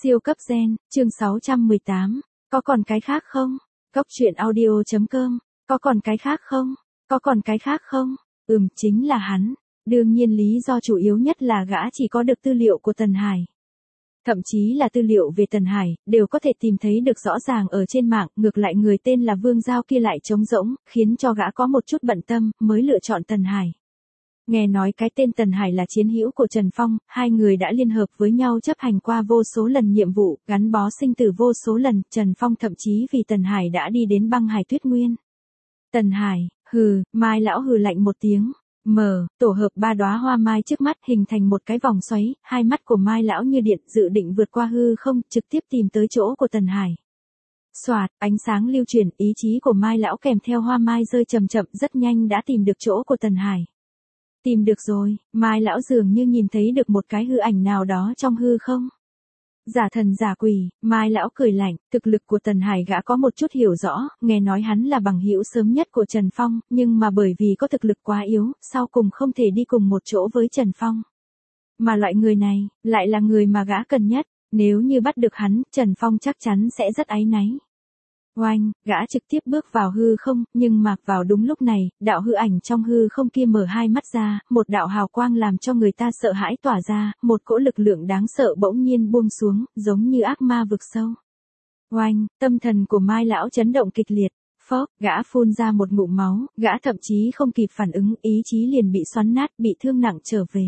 Siêu cấp gen, chương 618. Có còn cái khác không? Cốc truyện audio.com. Có còn cái khác không? Có còn cái khác không? Chính là hắn. Đương nhiên lý do chủ yếu nhất là gã chỉ có được tư liệu của Tần Hải. Thậm chí là tư liệu về Tần Hải, đều có thể tìm thấy được rõ ràng ở trên mạng, ngược lại người tên là Vương Giao kia lại trống rỗng, khiến cho gã có một chút bận tâm, mới lựa chọn Tần Hải. Nghe nói cái tên Tần Hải là chiến hữu của Trần Phong, hai người đã liên hợp với nhau chấp hành qua vô số lần nhiệm vụ, gắn bó sinh tử vô số lần, Trần Phong thậm chí vì Tần Hải đã đi đến băng hải tuyết nguyên. Tần Hải, Mai lão hừ lạnh một tiếng. Tổ hợp ba đóa hoa mai trước mắt hình thành một cái vòng xoáy, hai mắt của Mai lão như điện dự định vượt qua hư không, trực tiếp tìm tới chỗ của Tần Hải. Xoạt, ánh sáng lưu chuyển, ý chí của Mai lão kèm theo hoa mai rơi chậm chậm rất nhanh đã tìm được chỗ của Tần Hải. Tìm được rồi, Mai lão dường như nhìn thấy được một cái hư ảnh nào đó trong hư không. Giả thần giả quỷ, Mai lão cười lạnh, thực lực của Tần Hải gã có một chút hiểu rõ, nghe nói hắn là bằng hữu sớm nhất của Trần Phong, nhưng mà bởi vì có thực lực quá yếu, sau cùng không thể đi cùng một chỗ với Trần Phong. Mà loại người này, lại là người mà gã cần nhất, nếu như bắt được hắn, Trần Phong chắc chắn sẽ rất áy náy. Oanh, gã trực tiếp bước vào hư không, nhưng mà vào đúng lúc này, đạo hư ảnh trong hư không kia mở hai mắt ra, một đạo hào quang làm cho người ta sợ hãi tỏa ra, một cỗ lực lượng đáng sợ bỗng nhiên buông xuống, giống như ác ma vực sâu. Oanh, tâm thần của Mai lão chấn động kịch liệt, phốc, gã phun ra một ngụm máu, gã thậm chí không kịp phản ứng, ý chí liền bị xoắn nát, bị thương nặng trở về.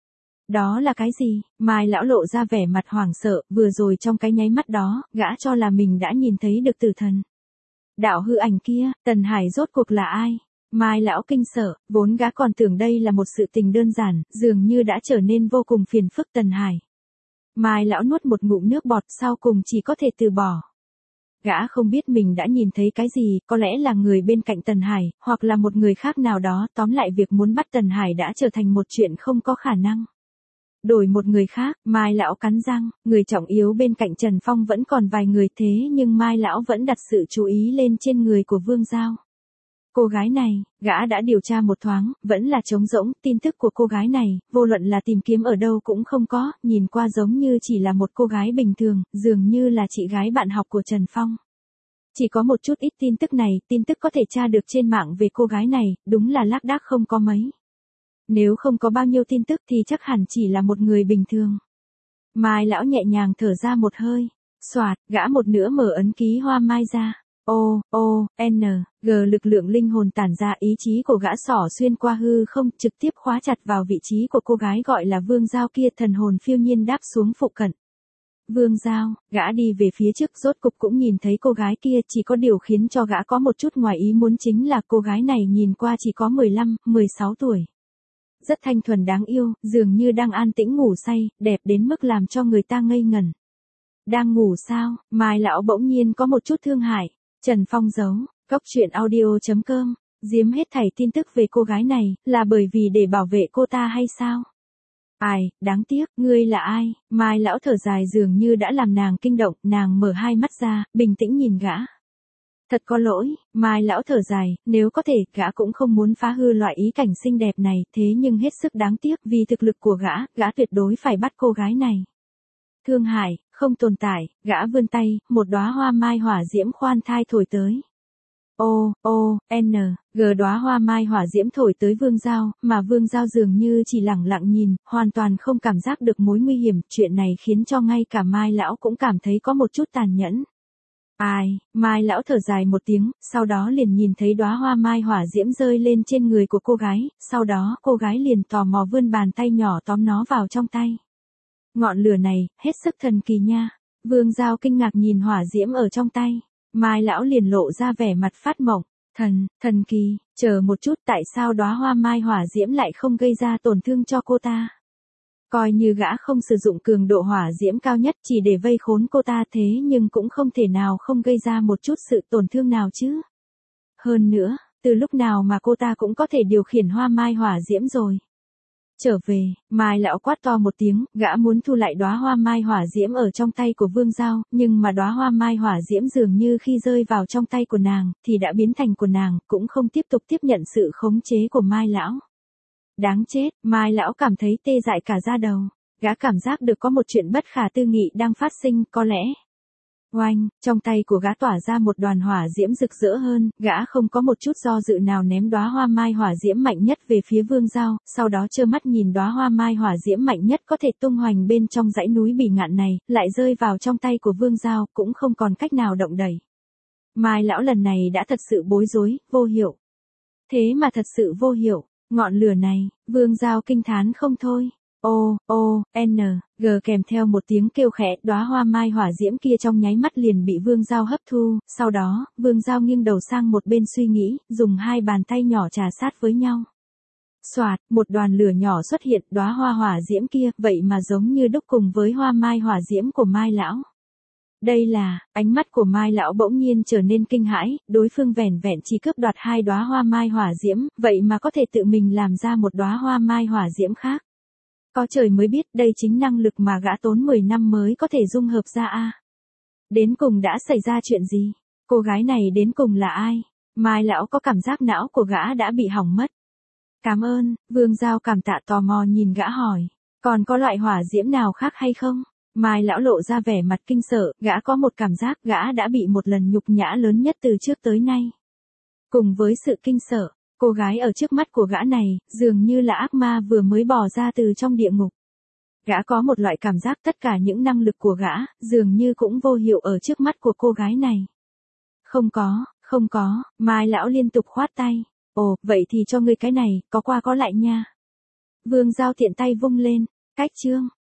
Đó là cái gì? Mai lão lộ ra vẻ mặt hoảng sợ, vừa rồi trong cái nháy mắt đó, gã cho là mình đã nhìn thấy được tử thần. Đạo hư ảnh kia, Tần Hải rốt cuộc là ai? Mai lão kinh sợ, vốn gã còn tưởng đây là một sự tình đơn giản, dường như đã trở nên vô cùng phiền phức Tần Hải. Mai lão nuốt một ngụm nước bọt, sau cùng chỉ có thể từ bỏ. Gã không biết mình đã nhìn thấy cái gì, có lẽ là người bên cạnh Tần Hải, hoặc là một người khác nào đó, tóm lại việc muốn bắt Tần Hải đã trở thành một chuyện không có khả năng. Đổi một người khác, Mai lão cắn răng, người trọng yếu bên cạnh Trần Phong vẫn còn vài người thế nhưng Mai lão vẫn đặt sự chú ý lên trên người của Vương Giao. Cô gái này, gã đã điều tra một thoáng, vẫn là trống rỗng, tin tức của cô gái này, vô luận là tìm kiếm ở đâu cũng không có, nhìn qua giống như chỉ là một cô gái bình thường, dường như là chị gái bạn học của Trần Phong. Chỉ có một chút ít tin tức này, tin tức có thể tra được trên mạng về cô gái này, đúng là lác đác không có mấy. Nếu không có bao nhiêu tin tức thì chắc hẳn chỉ là một người bình thường. Mai lão nhẹ nhàng thở ra một hơi. Xoạt, gã một nữa mở ấn ký hoa mai ra. Lực lượng linh hồn tản ra, ý chí của gã xỏ xuyên qua hư không, trực tiếp khóa chặt vào vị trí của cô gái gọi là Vương Giao kia, thần hồn phiêu nhiên đáp xuống phụ cận. Vương Giao, gã đi về phía trước rốt cục cũng nhìn thấy cô gái kia, chỉ có điều khiến cho gã có một chút ngoài ý muốn chính là cô gái này nhìn qua chỉ có 15, 16 tuổi. Rất thanh thuần đáng yêu, dường như đang an tĩnh ngủ say, đẹp đến mức làm cho người ta ngây ngẩn. Đang ngủ sao? Mai lão bỗng nhiên có một chút thương hại. Trần Phong giấu, cốc truyện audio.com, giếm hết thảy tin tức về cô gái này, là bởi vì để bảo vệ cô ta hay sao? Ai, đáng tiếc, ngươi là ai? Mai lão thở dài dường như đã làm nàng kinh động, nàng mở hai mắt ra, bình tĩnh nhìn gã. Thật có lỗi, Mai lão thở dài, nếu có thể, gã cũng không muốn phá hư loại ý cảnh xinh đẹp này, thế nhưng hết sức đáng tiếc vì thực lực của gã tuyệt đối phải bắt cô gái này. Thương hại, không tồn tại, gã vươn tay, một đóa hoa mai hỏa diễm khoan thai thổi tới. Đóa hoa mai hỏa diễm thổi tới Vương Giao, mà Vương Giao dường như chỉ lẳng lặng nhìn, hoàn toàn không cảm giác được mối nguy hiểm, chuyện này khiến cho ngay cả Mai lão cũng cảm thấy có một chút tàn nhẫn. Mai lão thở dài một tiếng, sau đó liền nhìn thấy đóa hoa mai hỏa diễm rơi lên trên người của cô gái, sau đó cô gái liền tò mò vươn bàn tay nhỏ tóm nó vào trong tay. Ngọn lửa này, hết sức thần kỳ nha. Vương Giao kinh ngạc nhìn hỏa diễm ở trong tay. Mai lão liền lộ ra vẻ mặt phát mộng. Thần kỳ, chờ một chút, tại sao đóa hoa mai hỏa diễm lại không gây ra tổn thương cho cô ta? Coi như gã không sử dụng cường độ hỏa diễm cao nhất chỉ để vây khốn cô ta thế nhưng cũng không thể nào không gây ra một chút sự tổn thương nào chứ. Hơn nữa, từ lúc nào mà cô ta cũng có thể điều khiển hoa mai hỏa diễm rồi. Trở về, Mai lão quát to một tiếng, gã muốn thu lại đóa hoa mai hỏa diễm ở trong tay của Vương Giao, nhưng mà đóa hoa mai hỏa diễm dường như khi rơi vào trong tay của nàng, thì đã biến thành của nàng, cũng không tiếp tục tiếp nhận sự khống chế của Mai lão. Đáng chết, Mai lão cảm thấy tê dại cả da đầu. Gã cảm giác được có một chuyện bất khả tư nghị đang phát sinh, có lẽ. Oanh, trong tay của gã tỏa ra một đoàn hỏa diễm rực rỡ hơn, gã không có một chút do dự nào ném đóa hoa mai hỏa diễm mạnh nhất về phía Vương Giao, sau đó trơ mắt nhìn đóa hoa mai hỏa diễm mạnh nhất có thể tung hoành bên trong dãy núi bỉ ngạn này, lại rơi vào trong tay của Vương Giao, cũng không còn cách nào động đẩy. Mai lão lần này đã thật sự bối rối, vô hiệu. Thế mà thật sự vô hiệu, ngọn lửa này, Vương Giao kinh thán không thôi. G kèm theo một tiếng kêu khẽ, đóa hoa mai hỏa diễm kia trong nháy mắt liền bị Vương Giao hấp thu, sau đó, Vương Giao nghiêng đầu sang một bên suy nghĩ, dùng hai bàn tay nhỏ trà sát với nhau. Xoạt, một đoàn lửa nhỏ xuất hiện, đóa hoa hỏa diễm kia, vậy mà giống như đúc cùng với hoa mai hỏa diễm của Mai lão. Đây là, ánh mắt của Mai lão bỗng nhiên trở nên kinh hãi, đối phương vẻn vẹn chỉ cướp đoạt hai đóa hoa mai hỏa diễm, vậy mà có thể tự mình làm ra một đóa hoa mai hỏa diễm khác. Có trời mới biết đây chính năng lực mà gã tốn 10 năm mới có thể dung hợp ra a. Đến cùng đã xảy ra chuyện gì? Cô gái này đến cùng là ai? Mai lão có cảm giác não của gã đã bị hỏng mất. Cảm ơn, Vương Giao cảm tạ tò mò nhìn gã hỏi. Còn có loại hỏa diễm nào khác hay không? Mai lão lộ ra vẻ mặt kinh sợ, gã có một cảm giác gã đã bị một lần nhục nhã lớn nhất từ trước tới nay. Cùng với sự kinh sợ, cô gái ở trước mắt của gã này, dường như là ác ma vừa mới bỏ ra từ trong địa ngục. Gã có một loại cảm giác tất cả những năng lực của gã, dường như cũng vô hiệu ở trước mắt của cô gái này. Không có, Mai lão liên tục khoát tay. Ồ, vậy thì cho ngươi cái này, có qua có lại nha. Vương Giao tiện tay vung lên, cách chương.